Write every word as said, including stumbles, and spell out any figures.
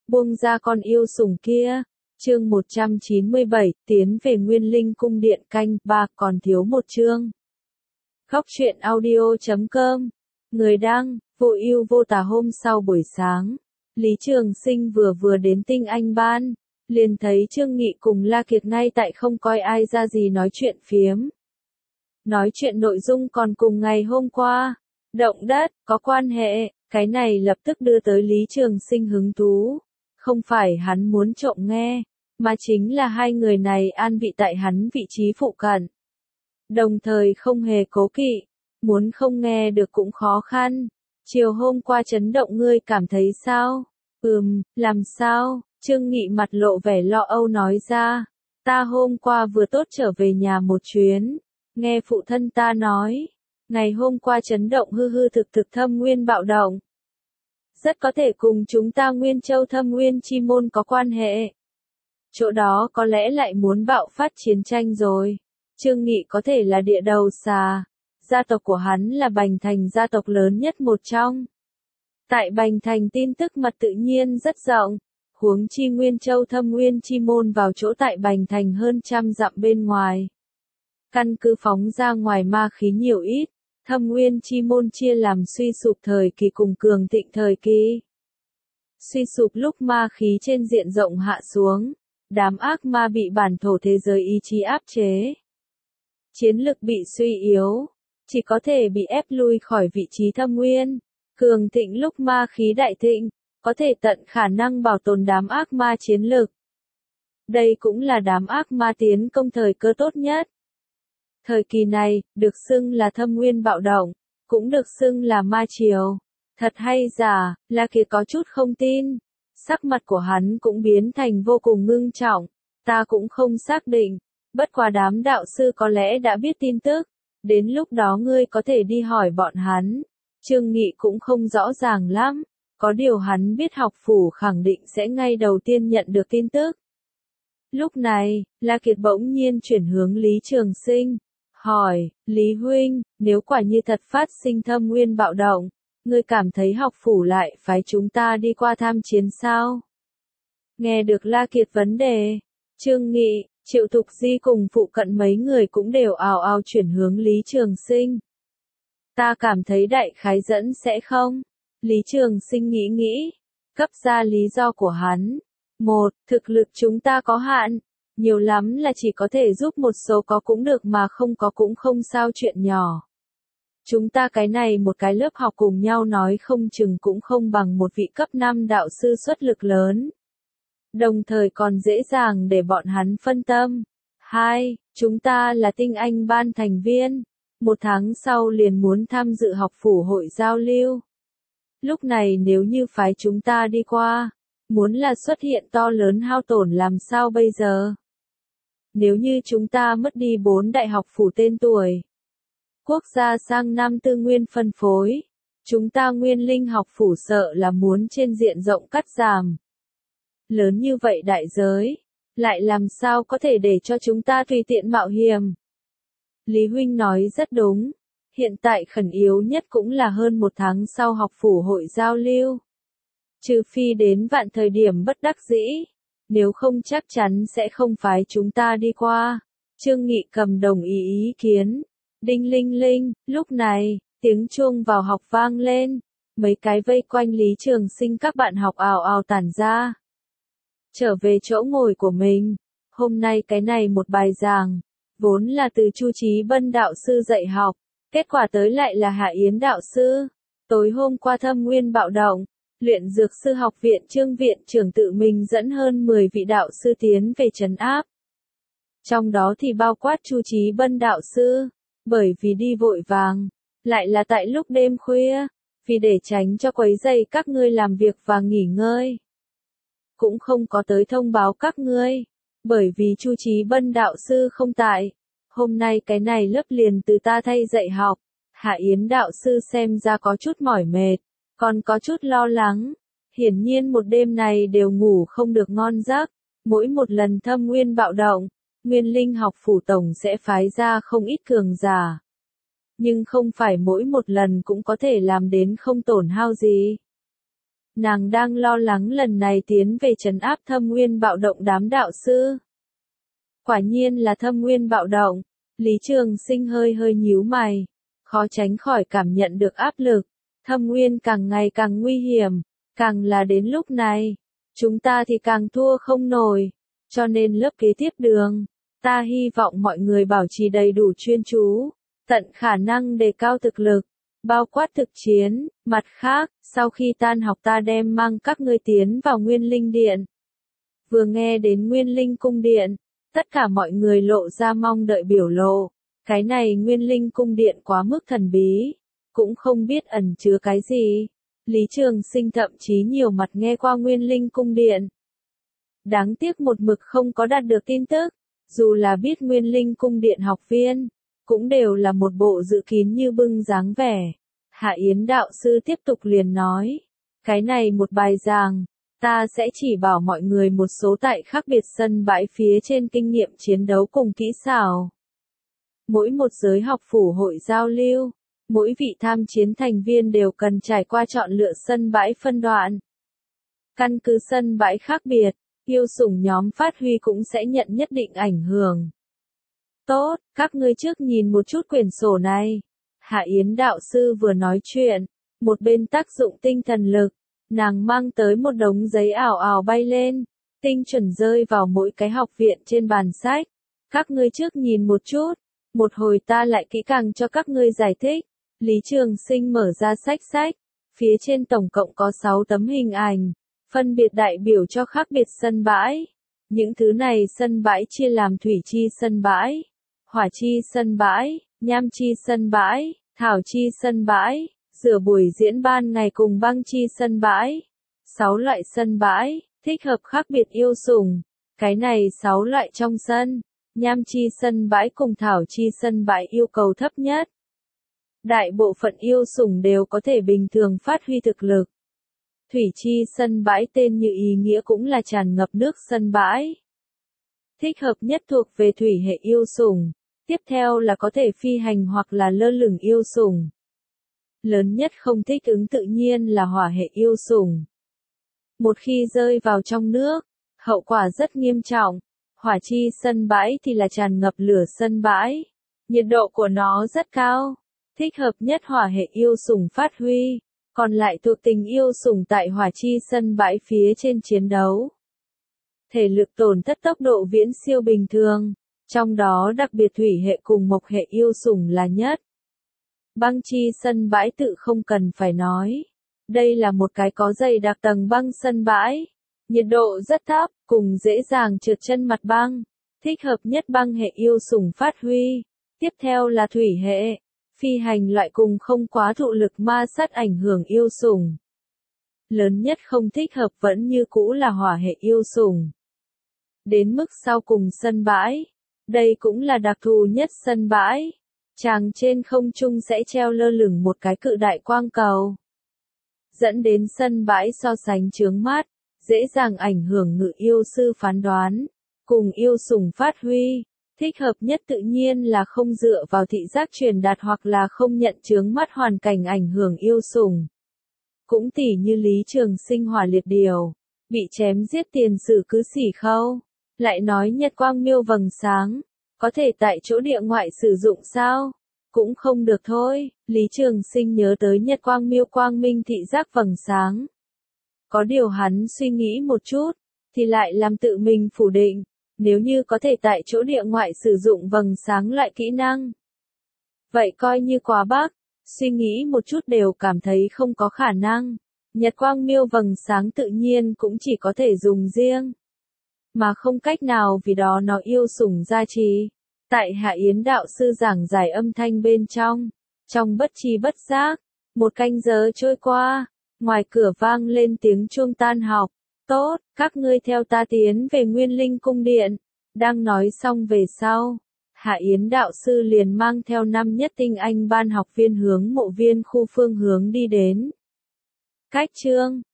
buông ra con yêu sủng kia. Chương một trăm chín mươi bảy, tiến về Nguyên Linh cung điện canh ba, còn thiếu một chương. Góc truyện audio chấm com. Người đăng, vô ưu vô tà. Hôm sau buổi sáng, Lý Trường Sinh vừa vừa đến Tinh Anh Ban, liền thấy Trương Nghị cùng La Kiệt ngay tại không coi ai ra gì nói chuyện phiếm. Nói chuyện nội dung còn cùng ngày hôm qua, động đất, có quan hệ, cái này lập tức đưa tới Lý Trường Sinh hứng thú. Không phải hắn muốn trộm nghe, mà chính là hai người này an vị tại hắn vị trí phụ cận. Đồng thời không hề cố kỵ, muốn không nghe được cũng khó khăn. Chiều hôm qua chấn động ngươi cảm thấy sao? Ừm, làm sao? Trương Nghị mặt lộ vẻ lo âu nói ra. Ta hôm qua vừa tốt trở về nhà một chuyến, nghe phụ thân ta nói, ngày hôm qua chấn động hư hư thực thực thâm nguyên bạo động. Rất có thể cùng chúng ta Nguyên Châu Thâm Nguyên Chi Môn có quan hệ. Chỗ đó có lẽ lại muốn bạo phát chiến tranh rồi. Trương Nghị có thể là địa đầu xà. Gia tộc của hắn là Bành Thành gia tộc lớn nhất một trong. Tại Bành Thành tin tức mật tự nhiên rất rộng. Huống chi Nguyên Châu Thâm Nguyên Chi Môn vào chỗ tại Bành Thành hơn trăm dặm bên ngoài. Căn cứ phóng ra ngoài ma khí nhiều ít. Thâm Nguyên Chi Môn chia làm suy sụp thời kỳ cùng cường thịnh thời kỳ. Suy sụp lúc ma khí trên diện rộng hạ xuống, đám ác ma bị bản thổ thế giới ý chí áp chế. Chiến lực bị suy yếu, chỉ có thể bị ép lui khỏi vị trí thâm nguyên. Cường thịnh lúc ma khí đại thịnh, có thể tận khả năng bảo tồn đám ác ma chiến lực. Đây cũng là đám ác ma tiến công thời cơ tốt nhất. Thời kỳ này, được xưng là thâm nguyên bạo động, cũng được xưng là ma triều. Thật hay giả, La Kiệt có chút không tin. Sắc mặt của hắn cũng biến thành vô cùng ngưng trọng. Ta cũng không xác định. Bất quá đám đạo sư có lẽ đã biết tin tức. Đến lúc đó ngươi có thể đi hỏi bọn hắn. Trương Nghị cũng không rõ ràng lắm. Có điều hắn biết học phủ khẳng định sẽ ngay đầu tiên nhận được tin tức. Lúc này, La Kiệt bỗng nhiên chuyển hướng Lý Trường Sinh. Hỏi, Lý Huynh, nếu quả như thật phát sinh thâm nguyên bạo động, ngươi cảm thấy học phủ lại phái chúng ta đi qua tham chiến sao? Nghe được La Kiệt vấn đề, Trương Nghị, Triệu Thục Di cùng phụ cận mấy người cũng đều ào ào chuyển hướng Lý Trường Sinh. Ta cảm thấy đại khái dẫn sẽ không? Lý Trường Sinh nghĩ nghĩ, cấp ra lý do của hắn. Một, thực lực chúng ta có hạn. Nhiều lắm là chỉ có thể giúp một số có cũng được mà không có cũng không sao chuyện nhỏ. Chúng ta cái này một cái lớp học cùng nhau nói không chừng cũng không bằng một vị cấp năm đạo sư xuất lực lớn. Đồng thời còn dễ dàng để bọn hắn phân tâm. Hai, chúng ta là Tinh Anh Ban thành viên. Một tháng sau liền muốn tham dự học phủ hội giao lưu. Lúc này nếu như phái chúng ta đi qua, muốn là xuất hiện to lớn hao tổn làm sao bây giờ? Nếu như chúng ta mất đi bốn đại học phủ tên tuổi, quốc gia sang năm tư nguyên phân phối, chúng ta Nguyên Linh học phủ sợ là muốn trên diện rộng cắt giảm. Lớn như vậy đại giới, lại làm sao có thể để cho chúng ta tùy tiện mạo hiểm? Lý Huynh nói rất đúng, hiện tại khẩn yếu nhất cũng là hơn một tháng sau học phủ hội giao lưu. Trừ phi đến vạn thời điểm bất đắc dĩ. Nếu không chắc chắn sẽ không phái chúng ta đi qua. Trương Nghị cầm đồng ý ý kiến. Đinh linh linh, lúc này, tiếng chuông vào học vang lên. Mấy cái vây quanh Lý Trường Sinh các bạn học ào ào tản ra. Trở về chỗ ngồi của mình. Hôm nay cái này một bài giảng, vốn là từ Chu Chí Bân đạo sư dạy học. Kết quả tới lại là Hạ Yến đạo sư. Tối hôm qua thâm nguyên bạo động. Luyện Dược Sư Học viện Trương viện trưởng tự mình dẫn hơn mười vị đạo sư tiến về trấn áp. Trong đó thì bao quát Chu Chí Bân đạo sư, bởi vì đi vội vàng, lại là tại lúc đêm khuya, vì để tránh cho quấy rầy các ngươi làm việc và nghỉ ngơi. Cũng không có tới thông báo các ngươi, bởi vì Chu Chí Bân đạo sư không tại. Hôm nay cái này lớp liền từ ta thay dạy học. Hạ Yến đạo sư xem ra có chút mỏi mệt. Còn có chút lo lắng, hiển nhiên một đêm này đều ngủ không được ngon giấc, mỗi một lần thâm nguyên bạo động, Nguyên Linh học phủ tổng sẽ phái ra không ít cường giả. Nhưng không phải mỗi một lần cũng có thể làm đến không tổn hao gì. Nàng đang lo lắng lần này tiến về trấn áp Thâm Nguyên bạo động đám đạo sư. Quả nhiên là Thâm Nguyên bạo động, Lý Trường Sinh hơi hơi nhíu mày, khó tránh khỏi cảm nhận được áp lực. Thâm Nguyên càng ngày càng nguy hiểm, càng là đến lúc này, chúng ta thì càng thua không nổi, cho nên lớp kế tiếp đường, ta hy vọng mọi người bảo trì đầy đủ chuyên chú, tận khả năng đề cao thực lực, bao quát thực chiến. Mặt khác, sau khi tan học ta đem mang các ngươi tiến vào Nguyên Linh Điện. Vừa nghe đến Nguyên Linh Cung Điện, tất cả mọi người lộ ra mong đợi biểu lộ. Cái này Nguyên Linh Cung Điện quá mức thần bí, cũng không biết ẩn chứa cái gì. Lý Trường Sinh thậm chí nhiều mặt nghe qua Nguyên Linh Cung Điện. Đáng tiếc một mực không có đạt được tin tức, dù là biết Nguyên Linh Cung Điện học viên, cũng đều là một bộ dự kín như bưng dáng vẻ. Hạ Yến đạo sư tiếp tục liền nói, cái này một bài giảng, ta sẽ chỉ bảo mọi người một số tại khác biệt sân bãi phía trên kinh nghiệm chiến đấu cùng kỹ xảo. Mỗi một giới học phủ hội giao lưu, mỗi vị tham chiến thành viên đều cần trải qua chọn lựa sân bãi phân đoạn. Căn cứ sân bãi khác biệt, yêu sủng nhóm phát huy cũng sẽ nhận nhất định ảnh hưởng. Tốt, các ngươi trước nhìn một chút quyển sổ này. Hạ Yến đạo sư vừa nói chuyện, một bên tác dụng tinh thần lực, nàng mang tới một đống giấy ảo ảo bay lên, tinh chuẩn rơi vào mỗi cái học viện trên bàn sách. Các ngươi trước nhìn một chút, một hồi ta lại kỹ càng cho các ngươi giải thích. Lý Trường Sinh mở ra sách sách, phía trên tổng cộng có sáu tấm hình ảnh, phân biệt đại biểu cho khác biệt sân bãi. Những thứ này sân bãi chia làm thủy chi sân bãi, hỏa chi sân bãi, nham chi sân bãi, thảo chi sân bãi, rửa buổi diễn ban ngày cùng băng chi sân bãi. Sáu loại sân bãi, thích hợp khác biệt yêu sủng. Cái này sáu loại trong sân, nham chi sân bãi cùng thảo chi sân bãi yêu cầu thấp nhất. Đại bộ phận yêu sủng đều có thể bình thường phát huy thực lực. Thủy chi sân bãi tên như ý nghĩa cũng là tràn ngập nước sân bãi. Thích hợp nhất thuộc về thủy hệ yêu sủng. Tiếp theo là có thể phi hành hoặc là lơ lửng yêu sủng. Lớn nhất không thích ứng tự nhiên là hỏa hệ yêu sủng. Một khi rơi vào trong nước, hậu quả rất nghiêm trọng. Hỏa chi sân bãi thì là tràn ngập lửa sân bãi. Nhiệt độ của nó rất cao. Thích hợp nhất hỏa hệ yêu sủng phát huy. Còn lại thuộc tình yêu sủng tại hỏa chi sân bãi phía trên chiến đấu. Thể lực tổn thất tốc độ viễn siêu bình thường. Trong đó đặc biệt thủy hệ cùng mộc hệ yêu sủng là nhất. Băng chi sân bãi tự không cần phải nói. Đây là một cái có dày đặc tầng băng sân bãi. Nhiệt độ rất thấp, cùng dễ dàng trượt chân mặt băng. Thích hợp nhất băng hệ yêu sủng phát huy. Tiếp theo là thủy hệ. Phi hành loại cùng không quá thụ lực ma sát ảnh hưởng yêu sủng. Lớn nhất không thích hợp vẫn như cũ là hỏa hệ yêu sủng. Đến mức sau cùng sân bãi. Đây cũng là đặc thù nhất sân bãi. Chàng trên không trung sẽ treo lơ lửng một cái cự đại quang cầu. Dẫn đến sân bãi so sánh chướng mắt, dễ dàng ảnh hưởng ngự yêu sư phán đoán, cùng yêu sủng phát huy. Thích hợp nhất tự nhiên là không dựa vào thị giác truyền đạt hoặc là không nhận chướng mắt hoàn cảnh ảnh hưởng yêu sủng. Cũng tỉ như Lý Trường Sinh hỏa liệt điều, bị chém giết tiền sử cứ xỉ khâu. Lại nói nhật quang miêu vầng sáng, có thể tại chỗ địa ngoại sử dụng sao? Cũng không được thôi. Lý Trường Sinh nhớ tới nhật quang miêu quang minh thị giác vầng sáng. Có điều hắn suy nghĩ một chút, thì lại làm tự mình phủ định. Nếu như có thể tại chỗ địa ngoại sử dụng vầng sáng loại kỹ năng. Vậy coi như quá bắc, suy nghĩ một chút đều cảm thấy không có khả năng. Nhật quang miêu vầng sáng tự nhiên cũng chỉ có thể dùng riêng. Mà không cách nào vì đó nó yêu sủng gia trì. Tại Hạ Yến đạo sư giảng giải âm thanh bên trong. Trong bất tri bất giác, một canh giờ trôi qua, ngoài cửa vang lên tiếng chuông tan học. Tốt, các ngươi theo ta tiến về Nguyên Linh Cung Điện. Đang nói xong về sau, Hạ Yến đạo sư liền mang theo năm nhất tinh anh ban học viên hướng mộ viên khu phương hướng đi đến. Cách chương